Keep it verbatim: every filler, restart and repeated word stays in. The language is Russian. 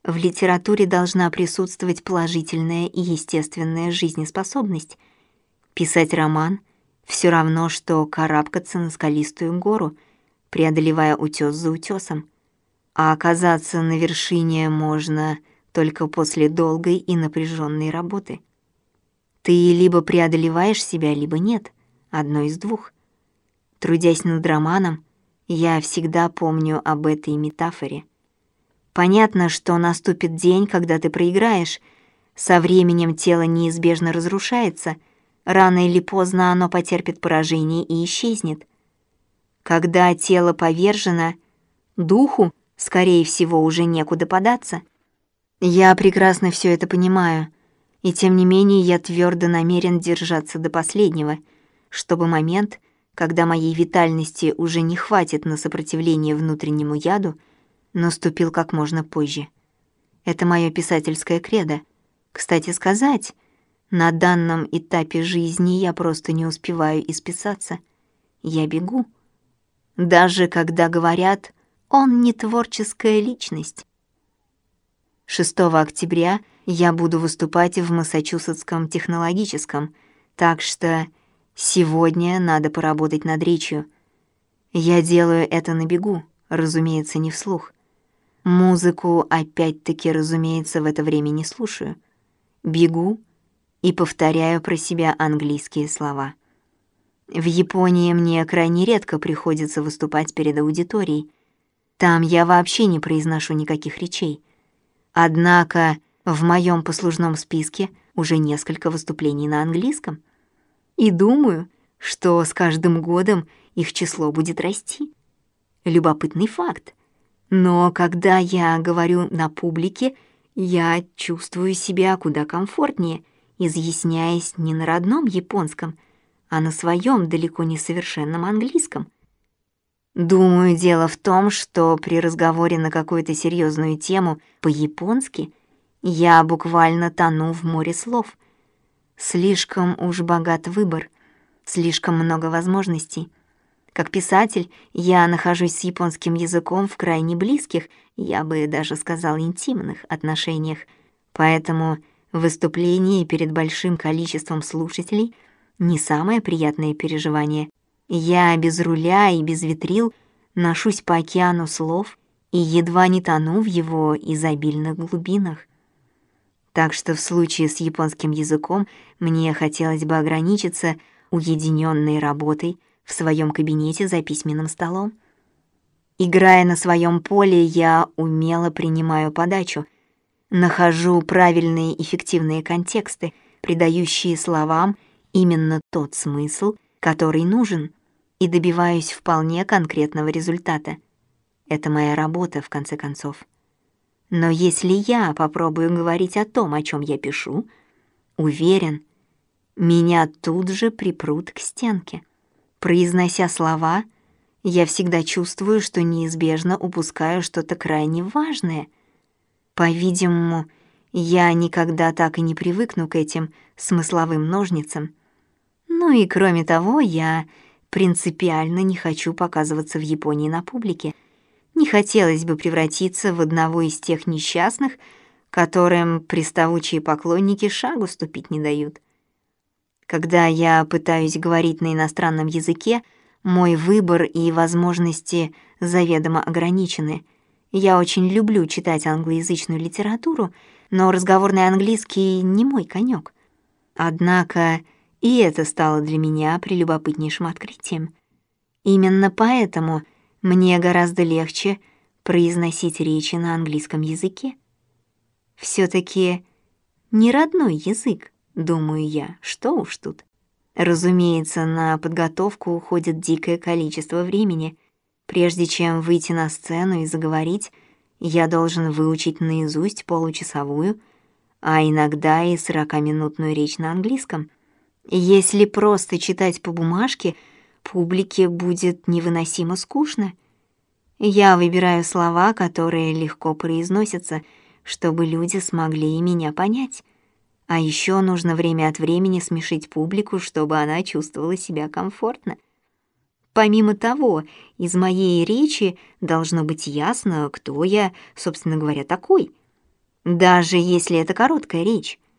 В литературе должна присутствовать положительная и естественная жизнеспособность. Писать роман — все равно, что карабкаться на скалистую гору, преодолевая утёс за утёсом. А оказаться на вершине можно только после долгой и напряженной работы. Ты либо преодолеваешь себя, либо нет, одно из двух. Трудясь над романом, я всегда помню об этой метафоре. Понятно, что наступит день, когда ты проиграешь. Со временем тело неизбежно разрушается, рано или поздно оно потерпит поражение и исчезнет. Когда тело повержено, духу, скорее всего, уже некуда податься. Я прекрасно все это понимаю, и тем не менее я твердо намерен держаться до последнего, чтобы момент, когда моей витальности уже не хватит на сопротивление внутреннему яду, наступил как можно позже. Это моё писательское кредо. Кстати сказать, на данном этапе жизни я просто не успеваю исписаться. Я бегу. Даже когда говорят, он не творческая личность. шестого октября я буду выступать в Массачусетском технологическом, так что сегодня надо поработать над речью. Я делаю это на бегу, разумеется, не вслух. Музыку, опять-таки, разумеется, в это время не слушаю. Бегу и повторяю про себя английские слова. В Японии мне крайне редко приходится выступать перед аудиторией. Там я вообще не произношу никаких речей. Однако в моем послужном списке уже несколько выступлений на английском. И думаю, что с каждым годом их число будет расти. Любопытный факт. Но когда я говорю на публике, я чувствую себя куда комфортнее, изъясняясь не на родном японском, а на своем далеко не совершенном английском. Думаю, дело в том, что при разговоре на какую-то серьезную тему по-японски я буквально тону в море слов. Слишком уж богат выбор, слишком много возможностей. Как писатель, я нахожусь с японским языком в крайне близких, я бы даже сказал, интимных отношениях, поэтому выступление перед большим количеством слушателей — не самое приятное переживание. Я без руля и без ветрил ношусь по океану слов и едва не тону в его изобильных глубинах. Так что в случае с японским языком мне хотелось бы ограничиться уединенной работой в своем кабинете за письменным столом. Играя на своем поле, я умело принимаю подачу, нахожу правильные эффективные контексты, придающие словам именно тот смысл, который нужен, и добиваюсь вполне конкретного результата. Это моя работа, в конце концов. Но если я попробую говорить о том, о чем я пишу, уверен, меня тут же припрут к стенке. Произнося слова, я всегда чувствую, что неизбежно упускаю что-то крайне важное. По-видимому, я никогда так и не привыкну к этим смысловым ножницам. Ну и кроме того, я принципиально не хочу показываться в Японии на публике. Не хотелось бы превратиться в одного из тех несчастных, которым приставучие поклонники шагу ступить не дают. Когда я пытаюсь говорить на иностранном языке, мой выбор и возможности заведомо ограничены. Я очень люблю читать англоязычную литературу, но разговорный английский не мой конёк. Однако и это стало для меня прелюбопытнейшим открытием. Именно поэтому мне гораздо легче произносить речи на английском языке. Всё-таки не родной язык, думаю я, что уж тут. Разумеется, на подготовку уходит дикое количество времени. Прежде чем выйти на сцену и заговорить, я должен выучить наизусть получасовую, а иногда и сорокаминутную речь на английском. Если просто читать по бумажке, публике будет невыносимо скучно. Я выбираю слова, которые легко произносятся, чтобы люди смогли меня понять. А еще нужно время от времени смешить публику, чтобы она чувствовала себя комфортно. Помимо того, из моей речи должно быть ясно, кто я, собственно говоря, такой. Даже если это короткая речь.